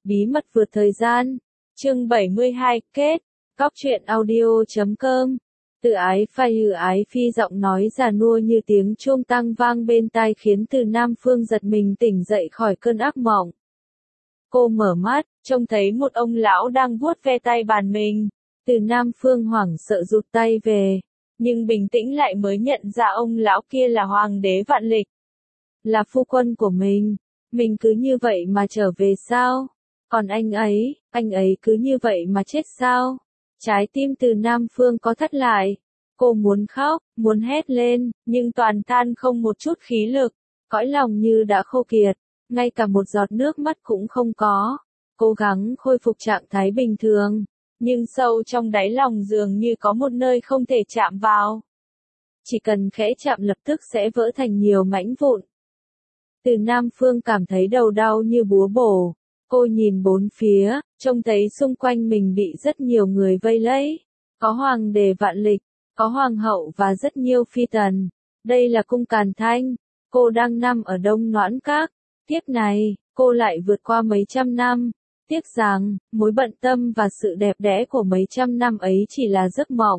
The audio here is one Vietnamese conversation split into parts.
Bí mật vượt thời gian. Chương 72, kết. Cóc truyện audio.com. Từ ái phi giọng nói già nua như tiếng chuông tang vang bên tai khiến Từ Nam Phương giật mình tỉnh dậy khỏi cơn ác mộng. Cô mở mắt, trông thấy một ông lão đang vuốt ve tay bàn mình. Từ Nam Phương hoảng sợ rụt tay về, nhưng bình tĩnh lại mới nhận ra ông lão kia là Hoàng đế Vạn Lịch. Là phu quân của mình cứ như vậy mà trở về sao? Còn anh ấy cứ như vậy mà chết sao? Trái tim Từ Nam Phương có thắt lại. Cô muốn khóc, muốn hét lên, nhưng toàn thân không một chút khí lực, cõi lòng như đã khô kiệt, ngay cả một giọt nước mắt cũng không có. Cố gắng khôi phục trạng thái bình thường, nhưng sâu trong đáy lòng dường như có một nơi không thể chạm vào. Chỉ cần khẽ chạm lập tức sẽ vỡ thành nhiều mảnh vụn. Từ Nam Phương cảm thấy đầu đau như búa bổ. Cô nhìn bốn phía, trông thấy xung quanh mình bị rất nhiều người vây lấy. Có hoàng đế Vạn Lịch, có hoàng hậu và rất nhiều phi tần. Đây là cung Càn Thanh. Cô đang nằm ở Đông Noãn Các. Tiếc này, cô lại vượt qua mấy trăm năm. Tiếc rằng, mối bận tâm và sự đẹp đẽ của mấy trăm năm ấy chỉ là giấc mộng.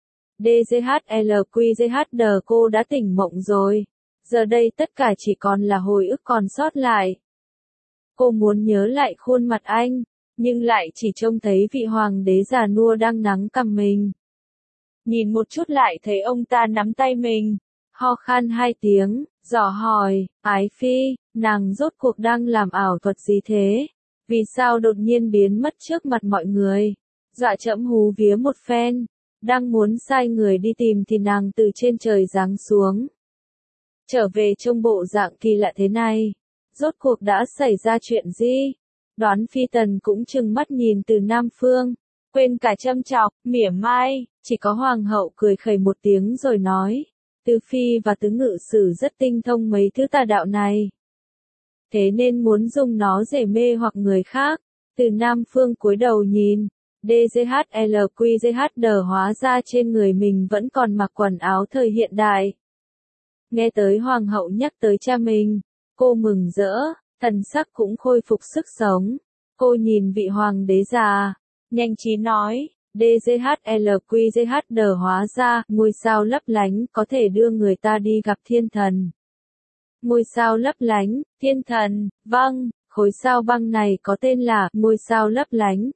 DGHLQGHD, cô đã tỉnh mộng rồi. Giờ đây tất cả chỉ còn là hồi ức còn sót lại. Cô muốn nhớ lại khuôn mặt anh, nhưng lại chỉ trông thấy vị hoàng đế già nua đang nắng cằm mình. Nhìn một chút lại thấy ông ta nắm tay mình, ho khan hai tiếng, dò hỏi, ái phi, nàng rốt cuộc đang làm ảo thuật gì thế? Vì sao đột nhiên biến mất trước mặt mọi người? Dọa trẫm hú vía một phen, đang muốn sai người đi tìm thì nàng từ trên trời giáng xuống. Trở về trong bộ dạng kỳ lạ thế này. Rốt cuộc đã xảy ra chuyện gì? Đoán phi tần cũng trừng mắt nhìn Từ Nam Phương, quên cả châm chọc, mỉa mai, chỉ có hoàng hậu cười khẩy một tiếng rồi nói, Từ phi và tứ ngự sử rất tinh thông mấy thứ tà đạo này. Thế nên muốn dùng nó để mê hoặc người khác. Từ Nam Phương cúi đầu nhìn, DGHLQGHD, hóa ra trên người mình vẫn còn mặc quần áo thời hiện đại. Nghe tới hoàng hậu nhắc tới cha mình, cô mừng rỡ, thần sắc cũng khôi phục sức sống. Cô nhìn vị hoàng đế già, nhanh trí nói, DGHLQGHD, hóa ra, ngôi sao lấp lánh có thể đưa người ta đi gặp thiên thần. Ngôi sao lấp lánh, thiên thần, vâng, khối sao băng này có tên là ngôi sao lấp lánh.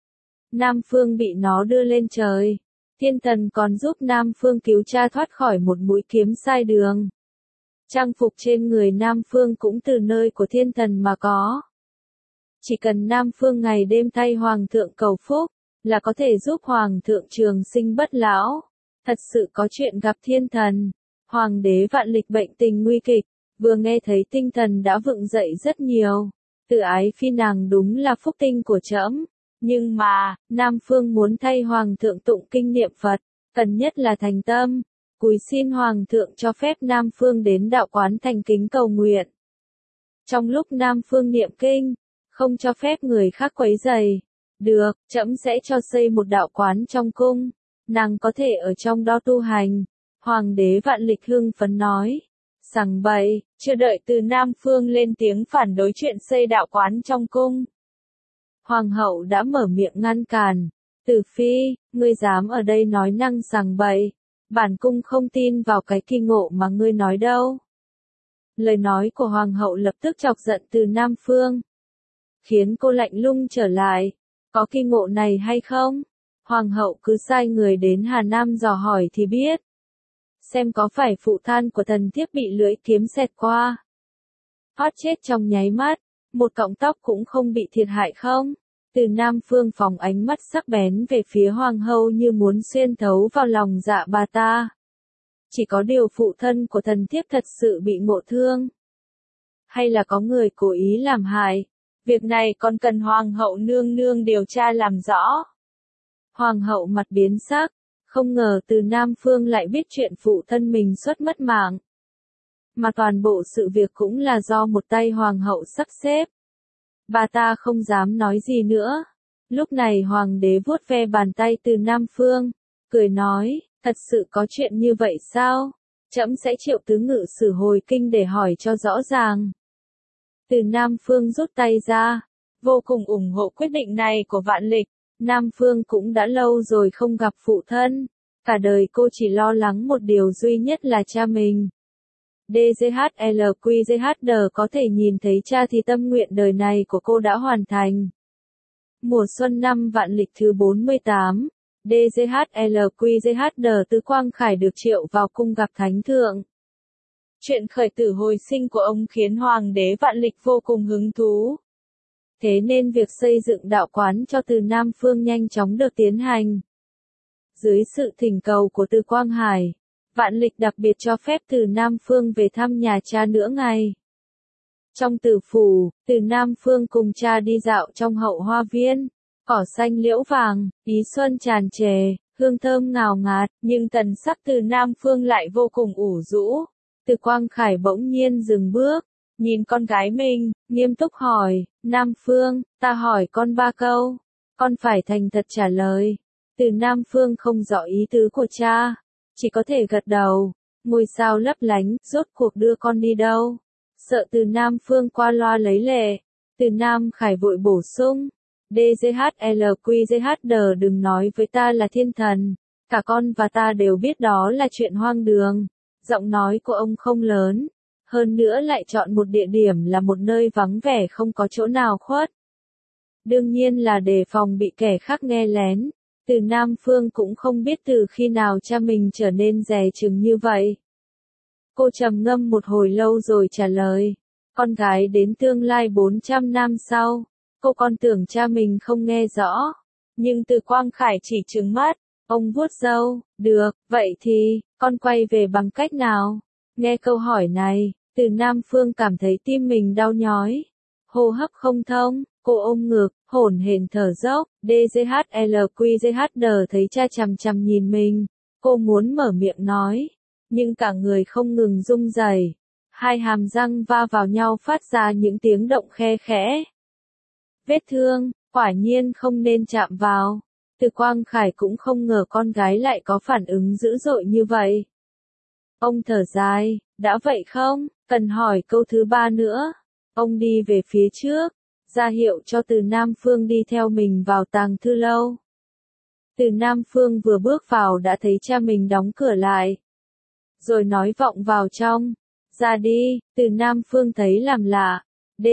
Nam Phương bị nó đưa lên trời. Thiên thần còn giúp Nam Phương cứu cha thoát khỏi một mũi kiếm sai đường. Trang phục trên người Nam Phương cũng từ nơi của thiên thần mà có. Chỉ cần Nam Phương ngày đêm thay Hoàng thượng cầu phúc, là có thể giúp Hoàng thượng trường sinh bất lão. Thật sự có chuyện gặp thiên thần. Hoàng đế Vạn Lịch bệnh tình nguy kịch, vừa nghe thấy tinh thần đã vựng dậy rất nhiều. Từ ái phi nàng đúng là phúc tinh của trẫm. Nhưng mà, Nam Phương muốn thay Hoàng thượng tụng kinh niệm Phật, cần nhất là thành tâm. Cúi xin Hoàng thượng cho phép Nam Phương đến đạo quán thành kính cầu nguyện. Trong lúc Nam Phương niệm kinh, không cho phép người khác quấy rầy. Được, trẫm sẽ cho xây một đạo quán trong cung. Nàng có thể ở trong đó tu hành. Hoàng đế Vạn Lịch hưng phấn nói. Sằng bậy, chưa đợi Từ Nam Phương lên tiếng phản đối chuyện xây đạo quán trong cung. Hoàng hậu đã mở miệng ngăn cản. Từ phi, ngươi dám ở đây nói năng sằng bậy. Bản cung không tin vào cái kỳ ngộ mà ngươi nói đâu. Lời nói của hoàng hậu lập tức chọc giận Từ Nam Phương, khiến cô lạnh lùng trở lại. Có kỳ ngộ này hay không? Hoàng hậu cứ sai người đến Hà Nam dò hỏi thì biết. Xem có phải phụ thân của thần thiếp bị lưỡi kiếm xẹt qua, thoát chết trong nháy mắt, một cọng tóc cũng không bị thiệt hại không? Từ Nam Phương phóng ánh mắt sắc bén về phía hoàng hậu như muốn xuyên thấu vào lòng dạ bà ta. Chỉ có điều phụ thân của thần thiếp thật sự bị ngộ thương. Hay là có người cố ý làm hại? Việc này còn cần hoàng hậu nương nương điều tra làm rõ. Hoàng hậu mặt biến sắc, không ngờ Từ Nam Phương lại biết chuyện phụ thân mình suất mất mạng. Mà toàn bộ sự việc cũng là do một tay hoàng hậu sắp xếp. Bà ta không dám nói gì nữa. Lúc này hoàng đế vuốt ve bàn tay Từ Nam Phương, cười nói, thật sự có chuyện như vậy sao? Trẫm sẽ triệu tứ ngự sử hồi kinh để hỏi cho rõ ràng. Từ Nam Phương rút tay ra, vô cùng ủng hộ quyết định này của Vạn Lịch. Nam Phương cũng đã lâu rồi không gặp phụ thân. Cả đời cô chỉ lo lắng một điều duy nhất là cha mình. DGHLQGHD có thể nhìn thấy cha thì tâm nguyện đời này của cô đã hoàn thành. Mùa xuân năm Vạn Lịch thứ 48, DGHLQGHD Từ Quang Khải được triệu vào cung gặp Thánh Thượng. Chuyện khởi tử hồi sinh của ông khiến Hoàng đế Vạn Lịch vô cùng hứng thú. Thế nên việc xây dựng đạo quán cho Từ Nam Phương nhanh chóng được tiến hành. Dưới sự thỉnh cầu của Từ Quang Hải, Vạn Lịch đặc biệt cho phép Từ Nam Phương về thăm nhà cha nửa ngày. Trong tử phủ, Từ Nam Phương cùng cha đi dạo trong hậu hoa viên, cỏ xanh liễu vàng, ý xuân tràn trề, hương thơm ngào ngạt, nhưng tần sắc Từ Nam Phương lại vô cùng ủ rũ. Từ Quang Khải bỗng nhiên dừng bước, nhìn con gái mình, nghiêm túc hỏi, Nam Phương, ta hỏi con 3 câu, con phải thành thật trả lời. Từ Nam Phương không rõ ý tứ của cha, chỉ có thể gật đầu. Ngôi sao lấp lánh, rốt cuộc đưa con đi đâu? Sợ Từ Nam Phương qua loa lấy lệ. Từ Nam Khải vội bổ sung, DGHLQGHD đừng nói với ta là thiên thần, cả con và ta đều biết đó là chuyện hoang đường. Giọng nói của ông không lớn, hơn nữa lại chọn một địa điểm là một nơi vắng vẻ không có chỗ nào khuất. Đương nhiên là đề phòng bị kẻ khác nghe lén. Từ Nam Phương cũng không biết từ khi nào cha mình trở nên dè chừng như vậy. Cô trầm ngâm một hồi lâu rồi trả lời, con gái đến tương lai 400 năm sau, con tưởng cha mình không nghe rõ. Nhưng Từ Quang Khải chỉ trừng mắt, ông vuốt râu, được, vậy thì, con quay về bằng cách nào? Nghe câu hỏi này, Từ Nam Phương cảm thấy tim mình đau nhói, hô hấp không thông, cô ôm ngực, hổn hển thở dốc. DGHLQGHD thấy cha chằm chằm nhìn mình, cô muốn mở miệng nói, nhưng cả người không ngừng rung rẩy, hai hàm răng va vào nhau phát ra những tiếng động khe khẽ. Vết thương, quả nhiên không nên chạm vào. Từ Quang Khải cũng không ngờ con gái lại có phản ứng dữ dội như vậy. Ông thở dài, đã vậy không, cần hỏi câu thứ 3 nữa. Ông đi về phía trước, ra hiệu cho Từ Nam Phương đi theo mình vào tàng thư lâu. Từ Nam Phương vừa bước vào đã thấy cha mình đóng cửa lại, rồi nói vọng vào trong, ra đi. Từ Nam Phương thấy làm lạ,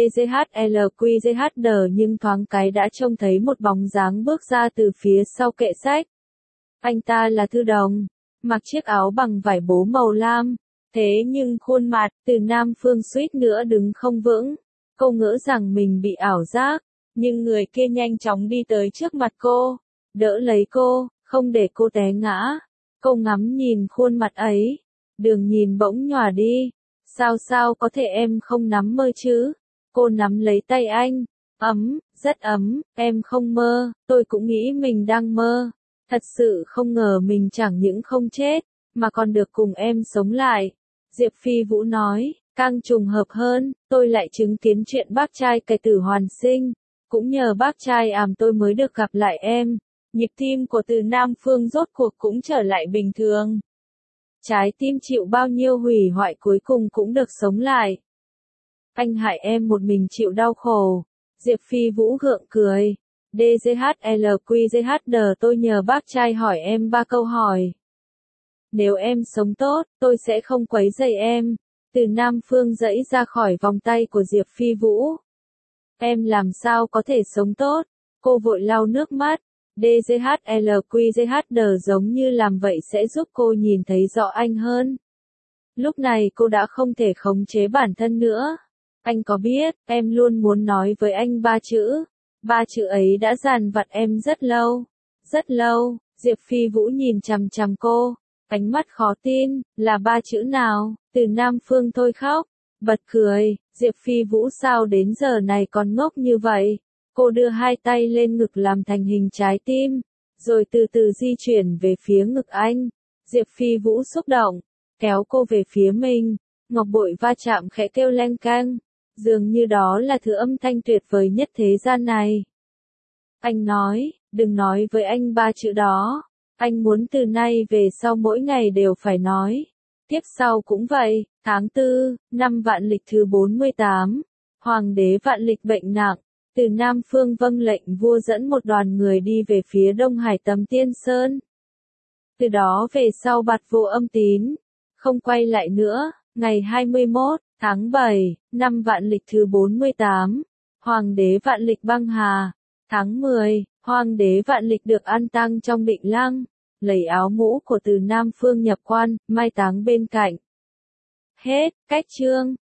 DGHLQGHD nhưng thoáng cái đã trông thấy một bóng dáng bước ra từ phía sau kệ sách. Anh ta là Thư Đồng, mặc chiếc áo bằng vải bố màu lam, thế nhưng khuôn mặt Từ Nam Phương suýt nữa đứng không vững. Cô ngỡ rằng mình bị ảo giác, nhưng người kia nhanh chóng đi tới trước mặt cô, đỡ lấy cô, không để cô té ngã. Cô ngắm nhìn khuôn mặt ấy, đường nhìn bỗng nhòa đi. Sao có thể em không nắm mơ chứ? Cô nắm lấy tay anh, ấm, rất ấm, em không mơ, tôi cũng nghĩ mình đang mơ. Thật sự không ngờ mình chẳng những không chết, mà còn được cùng em sống lại. Diệp Phi Vũ nói, càng trùng hợp hơn, tôi lại chứng kiến chuyện bác trai cải tử hoàn sinh. Cũng nhờ bác trai tôi mới được gặp lại em. Nhịp tim của Từ Nam Phương rốt cuộc cũng trở lại bình thường. Trái tim chịu bao nhiêu hủy hoại cuối cùng cũng được sống lại. Anh hại em một mình chịu đau khổ. Diệp Phi Vũ gượng cười. DGHLQGHD tôi nhờ bác trai hỏi em 3 câu hỏi. Nếu em sống tốt, tôi sẽ không quấy rầy em. Từ Nam Phương giãy ra khỏi vòng tay của Diệp Phi Vũ. Em làm sao có thể sống tốt? Cô vội lau nước mắt. DGHLQGHD giống như làm vậy sẽ giúp cô nhìn thấy rõ anh hơn. Lúc này cô đã không thể khống chế bản thân nữa. Anh có biết, em luôn muốn nói với anh 3 chữ. 3 chữ ấy đã dằn vặt em rất lâu. Rất lâu. Diệp Phi Vũ nhìn chằm chằm cô, ánh mắt khó tin, là 3 chữ nào? Từ Nam Phương thôi khóc, bật cười. Diệp Phi Vũ sao đến giờ này còn ngốc như vậy? Cô đưa hai tay lên ngực làm thành hình trái tim, rồi từ từ di chuyển về phía ngực anh. Diệp Phi Vũ xúc động, kéo cô về phía mình, ngọc bội va chạm khẽ kêu leng keng, dường như đó là thứ âm thanh tuyệt vời nhất thế gian này. Anh nói, đừng nói với anh 3 chữ đó, anh muốn từ nay về sau mỗi ngày đều phải nói. Tiếp sau cũng vậy, tháng 4, năm Vạn Lịch thứ 48, Hoàng đế Vạn Lịch bệnh nặng. Từ Nam Phương vâng lệnh vua dẫn một đoàn người đi về phía Đông Hải Tấm Tiên Sơn. Từ đó về sau Bạt Vô Âm tín, không quay lại nữa. Ngày 21 tháng 7, năm Vạn Lịch thứ 48, Hoàng đế Vạn Lịch băng hà. Tháng 10, Hoàng đế Vạn Lịch được an táng trong Định Lăng, lấy áo mũ của Từ Nam Phương nhập quan, mai táng bên cạnh. Hết, cách chương.